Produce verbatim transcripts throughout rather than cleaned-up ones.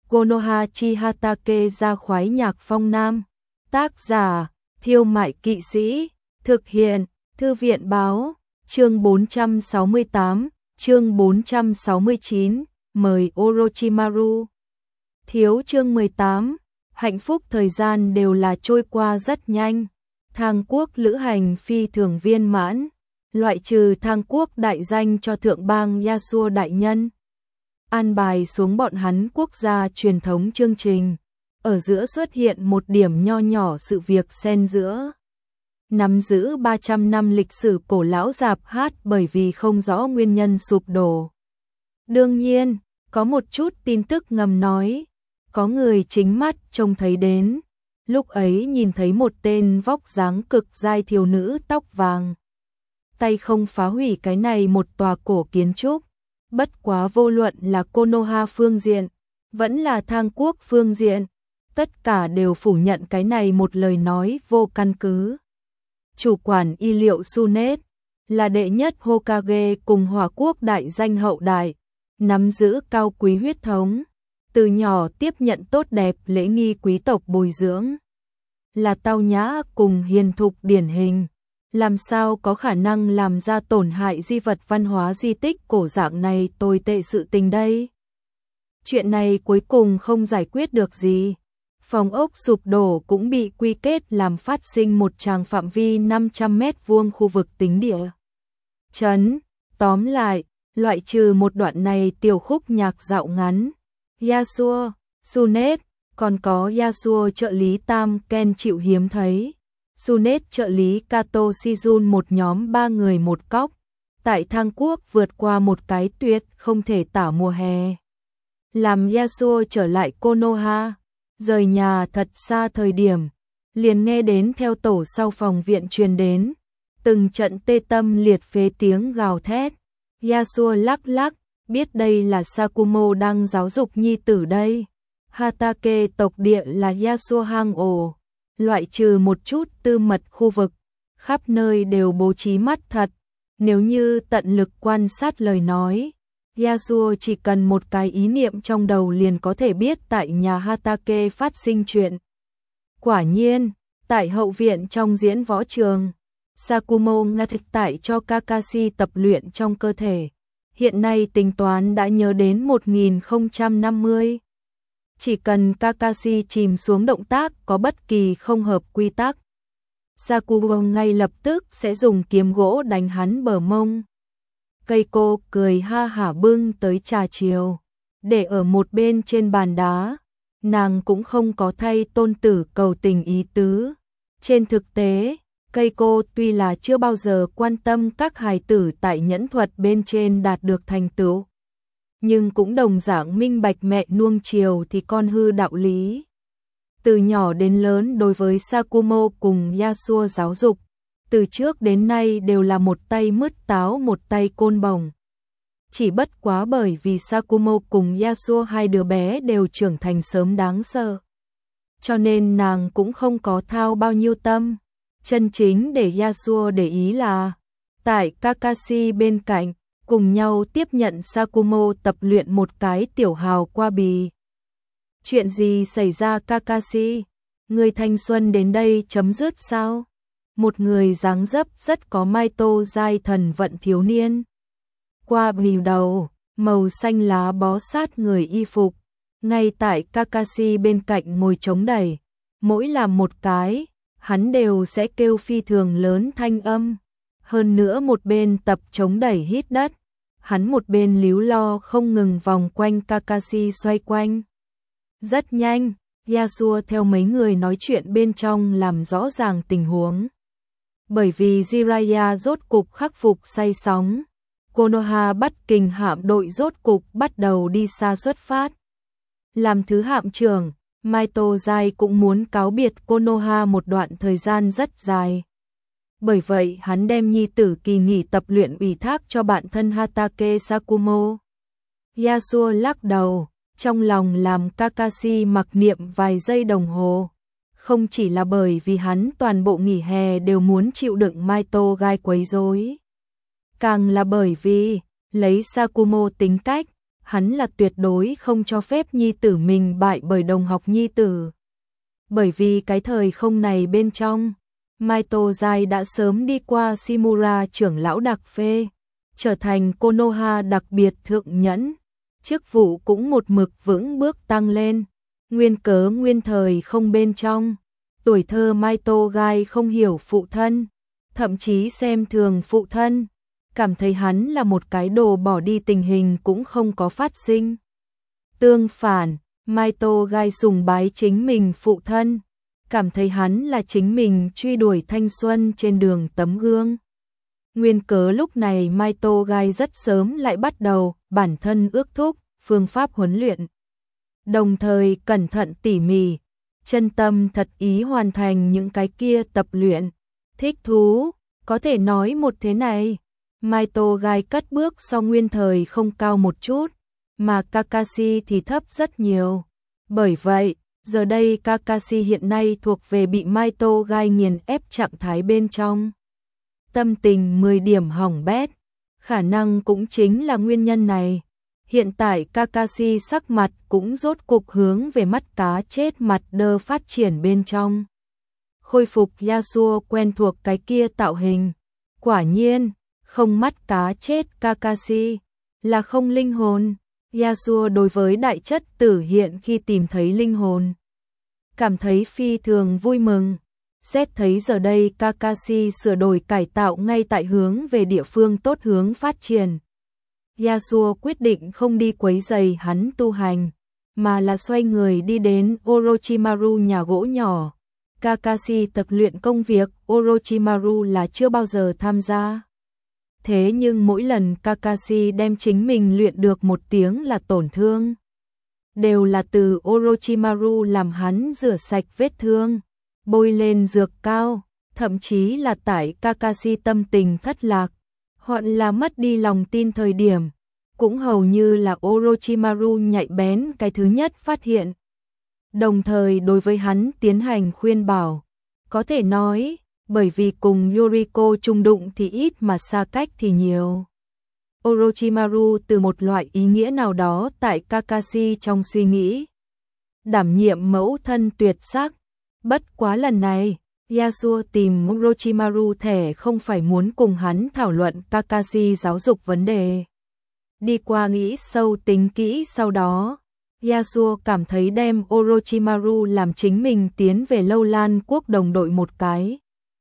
Konoha chi Hatake ra khoái nhạc phong nam. Tác giả, Thiêu Mại Kỵ Sĩ. Thực hiện, Thư viện Báo. Chương bốn trăm sáu mươi tám, chương bốn trăm sáu mươi chín, mời Orochimaru. Thiếu chương mười tám, hạnh phúc thời gian đều là trôi qua rất nhanh. Thang quốc lữ hành phi thường viên mãn, loại trừ thang quốc đại danh cho thượng bang Yasuo đại nhân. An bài xuống bọn hắn quốc gia truyền thống chương trình, ở giữa xuất hiện một điểm nho nhỏ sự việc xen giữa. Nắm giữ ba trăm năm lịch sử cổ lão rạp hát bởi vì không rõ nguyên nhân sụp đổ. Đương nhiên, có một chút tin tức ngầm nói, có người chính mắt trông thấy đến, lúc ấy nhìn thấy một tên vóc dáng cực giai thiếu nữ tóc vàng. Tay không phá hủy cái này một tòa cổ kiến trúc, bất quá vô luận là Konoha phương diện, vẫn là thang quốc phương diện, tất cả đều phủ nhận cái này một lời nói vô căn cứ. Chủ quản y liệu Sunet là đệ nhất Hokage cùng Hỏa quốc đại danh hậu đại, nắm giữ cao quý huyết thống, từ nhỏ tiếp nhận tốt đẹp lễ nghi quý tộc bồi dưỡng, là tao nhã cùng hiền thục điển hình, làm sao có khả năng làm ra tổn hại di vật văn hóa di tích cổ dạng này tồi tệ sự tình đây. Chuyện này cuối cùng không giải quyết được gì. Phòng ốc sụp đổ cũng bị quy kết làm phát sinh một tràng phạm vi năm trăm mét vuông khu vực tính địa chấn. Tóm lại, loại trừ một đoạn này tiểu khúc nhạc dạo ngắn, Yasuo, Sunet, còn có Yasuo trợ lý Tam Ken chịu hiếm thấy, Sunet trợ lý Kato Shizun một nhóm ba người một cóc, tại thang quốc vượt qua một cái tuyệt không thể tả mùa hè. Làm Yasuo trở lại Konoha, rời nhà thật xa thời điểm, liền nghe đến theo tổ sau phòng viện truyền đến, từng trận tê tâm liệt phế tiếng gào thét. Yasuo lắc lắc, biết đây là Sakumo đang giáo dục nhi tử đây. Hatake tộc địa là Yasuo hang ổ, loại trừ một chút tư mật khu vực, khắp nơi đều bố trí mắt thật, nếu như tận lực quan sát lời nói. Yasuo chỉ cần một cái ý niệm trong đầu liền có thể biết tại nhà Hatake phát sinh chuyện. Quả nhiên, tại hậu viện trong diễn võ trường, Sakumo ngắt tại cho Kakashi tập luyện trong cơ thể. Hiện nay tính toán đã nhớ đến một nghìn không trăm năm mươi. Chỉ cần Kakashi chìm xuống động tác có bất kỳ không hợp quy tắc, Sakumo ngay lập tức sẽ dùng kiếm gỗ đánh hắn bờ mông. Cây cô cười ha hả bưng tới trà chiều, để ở một bên trên bàn đá, nàng cũng không có thay tôn tử cầu tình ý tứ. Trên thực tế, cây cô tuy là chưa bao giờ quan tâm các hài tử tại nhẫn thuật bên trên đạt được thành tựu, nhưng cũng đồng dạng minh bạch mẹ nuông chiều thì con hư đạo lý. Từ nhỏ đến lớn đối với Sakumo cùng Yasuo giáo dục, từ trước đến nay đều là một tay mứt táo một tay côn bổng. Chỉ bất quá bởi vì Sakumo cùng Yasuo hai đứa bé đều trưởng thành sớm đáng sợ, cho nên nàng cũng không có thao bao nhiêu tâm. Chân chính để Yasuo để ý là, tại Kakashi bên cạnh, cùng nhau tiếp nhận Sakumo tập luyện một cái tiểu hào qua bì. Chuyện gì xảy ra Kakashi? Người thanh xuân đến đây chấm dứt sao? Một người dáng dấp rất có Maito giai thần vận thiếu niên. Qua bì đầu, màu xanh lá bó sát người y phục, ngay tại Kakashi bên cạnh ngồi chống đẩy. Mỗi làm một cái, hắn đều sẽ kêu phi thường lớn thanh âm. Hơn nữa một bên tập chống đẩy hít đất, hắn một bên líu lo không ngừng vòng quanh Kakashi xoay quanh. Rất nhanh, Yasuo theo mấy người nói chuyện bên trong làm rõ ràng tình huống. Bởi vì Jiraiya rốt cục khắc phục say sóng, Konoha bắt kình hạm đội rốt cục bắt đầu đi xa xuất phát. Làm thứ hạm trưởng, Maito Zai cũng muốn cáo biệt Konoha một đoạn thời gian rất dài. Bởi vậy hắn đem nhi tử kỳ nghỉ tập luyện ủy thác cho bạn thân Hatake Sakumo. Yasuo lắc đầu, trong lòng làm Kakashi mặc niệm vài giây đồng hồ. Không chỉ là bởi vì hắn toàn bộ nghỉ hè đều muốn chịu đựng Maito gai quấy rối, càng là bởi vì, lấy Sakumo tính cách, hắn là tuyệt đối không cho phép nhi tử mình bại bởi đồng học nhi tử. Bởi vì cái thời không này bên trong, Maito Giai đã sớm đi qua Shimura trưởng lão đặc phê, trở thành Konoha đặc biệt thượng nhẫn, chức vụ cũng một mực vững bước tăng lên. Nguyên cớ nguyên thời không bên trong, tuổi thơ Maito Gai không hiểu phụ thân, thậm chí xem thường phụ thân, cảm thấy hắn là một cái đồ bỏ đi, tình hình cũng không có phát sinh. Tương phản, Maito Gai sùng bái chính mình phụ thân, cảm thấy hắn là chính mình truy đuổi thanh xuân trên đường tấm gương. Nguyên cớ lúc này Maito Gai rất sớm lại bắt đầu bản thân ước thúc phương pháp huấn luyện. Đồng thời cẩn thận tỉ mỉ, chân tâm thật ý hoàn thành những cái kia tập luyện. Thích thú, có thể nói một thế này, Maito Gai cất bước so nguyên thời không cao một chút, mà Kakashi thì thấp rất nhiều. Bởi vậy, giờ đây Kakashi hiện nay thuộc về bị Maito Gai nghiền ép trạng thái bên trong. Tâm tình mười điểm hỏng bét, khả năng cũng chính là nguyên nhân này. Hiện tại Kakashi sắc mặt cũng rốt cục hướng về mắt cá chết mặt đơ phát triển bên trong. Khôi phục Yasuo quen thuộc cái kia tạo hình. Quả nhiên, không mắt cá chết Kakashi, là không linh hồn. Yasuo đối với đại chất tử hiện khi tìm thấy linh hồn, cảm thấy phi thường vui mừng. Xét thấy giờ đây Kakashi sửa đổi cải tạo ngay tại hướng về địa phương tốt hướng phát triển. Yasuo quyết định không đi quấy rầy hắn tu hành, mà là xoay người đi đến Orochimaru nhà gỗ nhỏ. Kakashi tập luyện công việc Orochimaru là chưa bao giờ tham gia. Thế nhưng mỗi lần Kakashi đem chính mình luyện được một tiếng là tổn thương, đều là từ Orochimaru làm hắn rửa sạch vết thương, bôi lên dược cao, thậm chí là tại Kakashi tâm tình thất lạc, hoặc là mất đi lòng tin thời điểm, cũng hầu như là Orochimaru nhạy bén cái thứ nhất phát hiện. Đồng thời đối với hắn tiến hành khuyên bảo, có thể nói, bởi vì cùng Yuriko chung đụng thì ít mà xa cách thì nhiều. Orochimaru từ một loại ý nghĩa nào đó tại Kakashi trong suy nghĩ, đảm nhiệm mẫu thân tuyệt sắc. Bất quá lần này, Yasuo tìm Orochimaru thẻ không phải muốn cùng hắn thảo luận Kakashi giáo dục vấn đề. Đi qua nghĩ sâu tính kỹ sau đó, Yasuo cảm thấy đem Orochimaru làm chính mình tiến về Lâu Lan quốc đồng đội một cái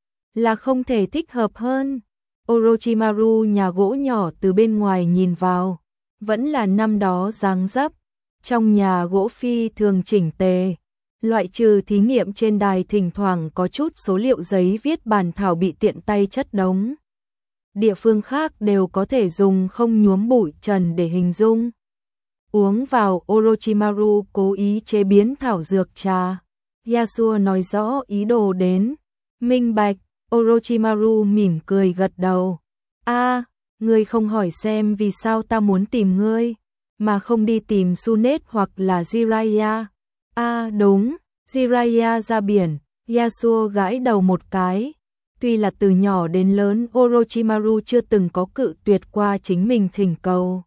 là không thể thích hợp hơn. Orochimaru nhà gỗ nhỏ từ bên ngoài nhìn vào, vẫn là năm đó dáng dấp, trong nhà gỗ phi thường chỉnh tề, loại trừ thí nghiệm trên đài thỉnh thoảng có chút số liệu giấy viết bản thảo bị tiện tay chất đống. Địa phương khác đều có thể dùng không nhuốm bụi trần để hình dung. Uống vào Orochimaru cố ý chế biến thảo dược trà. Yasuo nói rõ ý đồ đến. Minh bạch, Orochimaru mỉm cười gật đầu. A, ngươi không hỏi xem vì sao ta muốn tìm ngươi, mà không đi tìm Sunet hoặc là Jiraiya. A đúng, Jiraiya ra biển. Yasuo gãi đầu một cái. Tuy là từ nhỏ đến lớn Orochimaru chưa từng có cự tuyệt qua chính mình thỉnh cầu.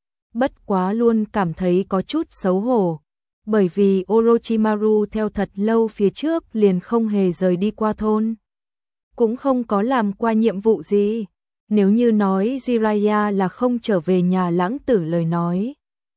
Bất quá luôn cảm thấy có chút xấu hổ, bởi vì Orochimaru theo thật lâu phía trước liền không hề rời đi qua thôn, cũng không có làm qua nhiệm vụ gì. Nếu như nói Jiraiya là không trở về nhà lãng tử lời nói,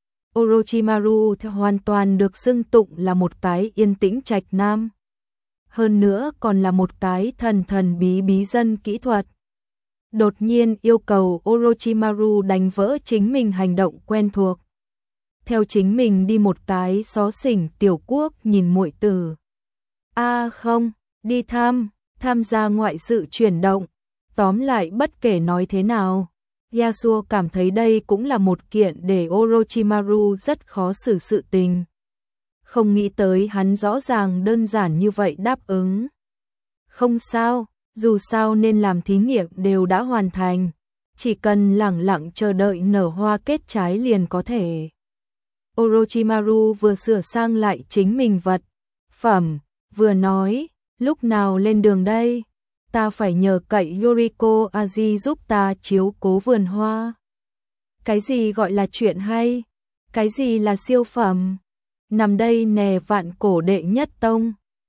Orochimaru theo hoàn toàn được xưng tụng là một cái yên tĩnh trạch nam. Hơn nữa còn là một cái thần thần bí bí dân kỹ thuật. Đột nhiên yêu cầu Orochimaru đánh vỡ chính mình hành động quen thuộc, theo chính mình đi một cái xó xỉnh tiểu quốc nhìn muội tử. A à không, đi thăm, tham gia ngoại sự chuyển động. Tóm lại bất kể nói thế nào, Yasuo cảm thấy đây cũng là một kiện để Orochimaru rất khó xử sự tình. Không nghĩ tới hắn rõ ràng đơn giản như vậy đáp ứng. Không sao, dù sao nên làm thí nghiệm đều đã hoàn thành, chỉ cần lẳng lặng chờ đợi nở hoa kết trái liền có thể. Orochimaru vừa sửa sang lại chính mình vật phẩm, vừa nói, lúc nào lên đường đây? Ta phải nhờ cậy Yuriko Aji giúp ta chiếu cố vườn hoa. Cái gì gọi là chuyện hay? Cái gì là siêu phẩm? Nằm đây nè vạn cổ đệ nhất tông.